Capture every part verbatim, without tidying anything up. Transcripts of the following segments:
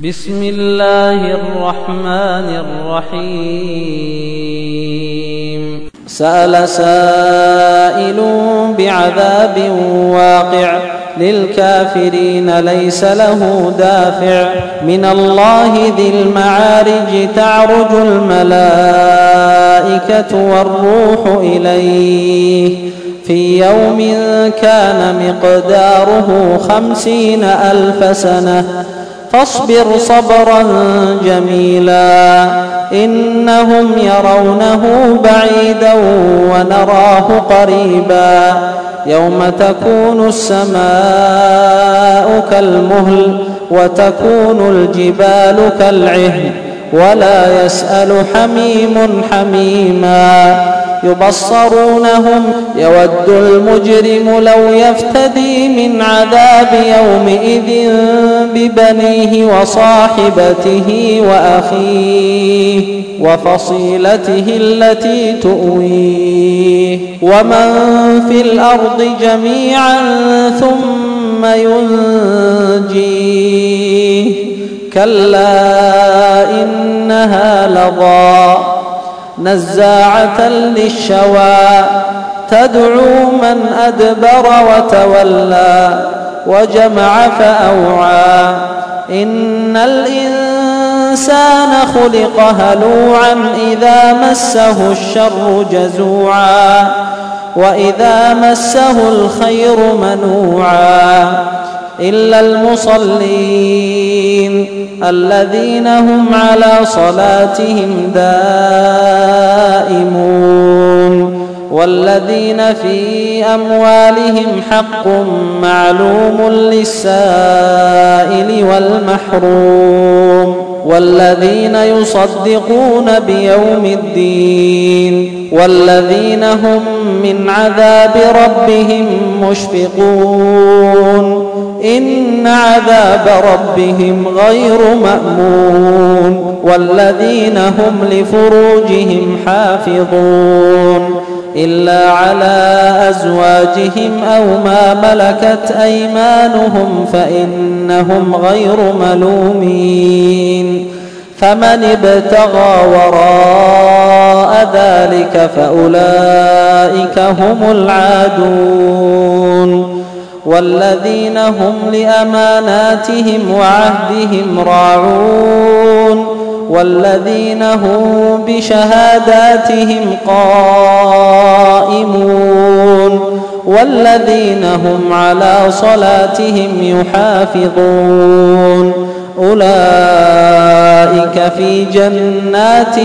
بسم الله الرحمن الرحيم سأل سائل بعذاب واقع للكافرين ليس له دافع من الله ذي المعارج تعرج الملائكة والروح إليه في يوم كان مقداره خمسين ألف سنة فاصبر صبرا جميلا إنهم يرونه بعيدا ونراه قريبا يوم تكون السماء كالمهل وتكون الجبال كالعهن ولا يسأل حميم حميما يبصرونهم يود المجرم لو يفتدي من عذاب يومئذ ببنيه وصاحبته وأخيه وفصيلته التي تؤويه ومن في الأرض جميعا ثم ينجيه كلا إنها لظى نزاعة للشوى تدعو من أدبر وتولى وجمع فأوعى إن الإنسان خلق هلوعا إذا مسه الشر جزوعا وإذا مسه الخير منوعا إلا المصلين الذين هم على صلاتهم دائمون والذين في أموالهم حق معلوم للسائل والمحروم والذين يصدقون بيوم الدين والذين هم من عذاب ربهم مشفقون إن عذاب ربهم غير مأمون والذين هم لفروجهم حافظون إلا على أزواجهم أو ما ملكت أيمانهم فإنهم غير ملومين فمن ابتغى وراء ذلك فأولئك هم العادون والذين هم لأماناتهم وعهدهم راعون والذين هم بشهاداتهم قائمون والذين هم على صلاتهم يحافظون أولئك في جنات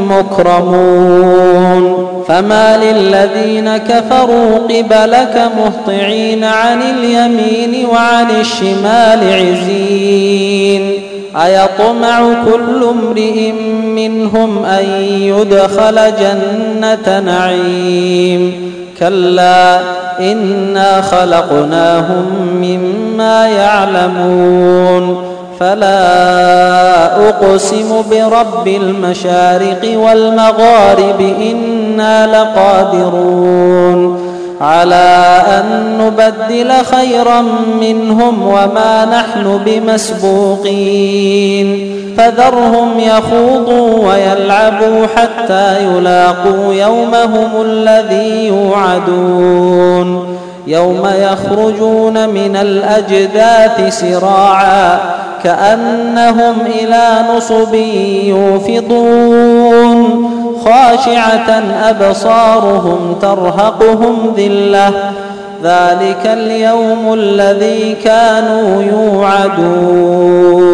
مكرمون فما للذين كفروا قبلك مهطعين عن اليمين وعن الشمال عزين أيطمع كل امرئ منهم أن يدخل جنة نعيم كلا إنا خلقناهم مما يعلمون فلا أقسم برب المشارق والمغارب إنا لقادرون على أن نبدل خيرا منهم وما نحن بمسبوقين فذرهم يخوضوا ويلعبوا حتى يلاقوا يومهم الذي يوعدون يوم يخرجون من الأجداث سراعا كأنهم إلى نصب يوفضون خاشعة أبصارهم ترهقهم ذلة ذلك اليوم الذي كانوا يوعدون.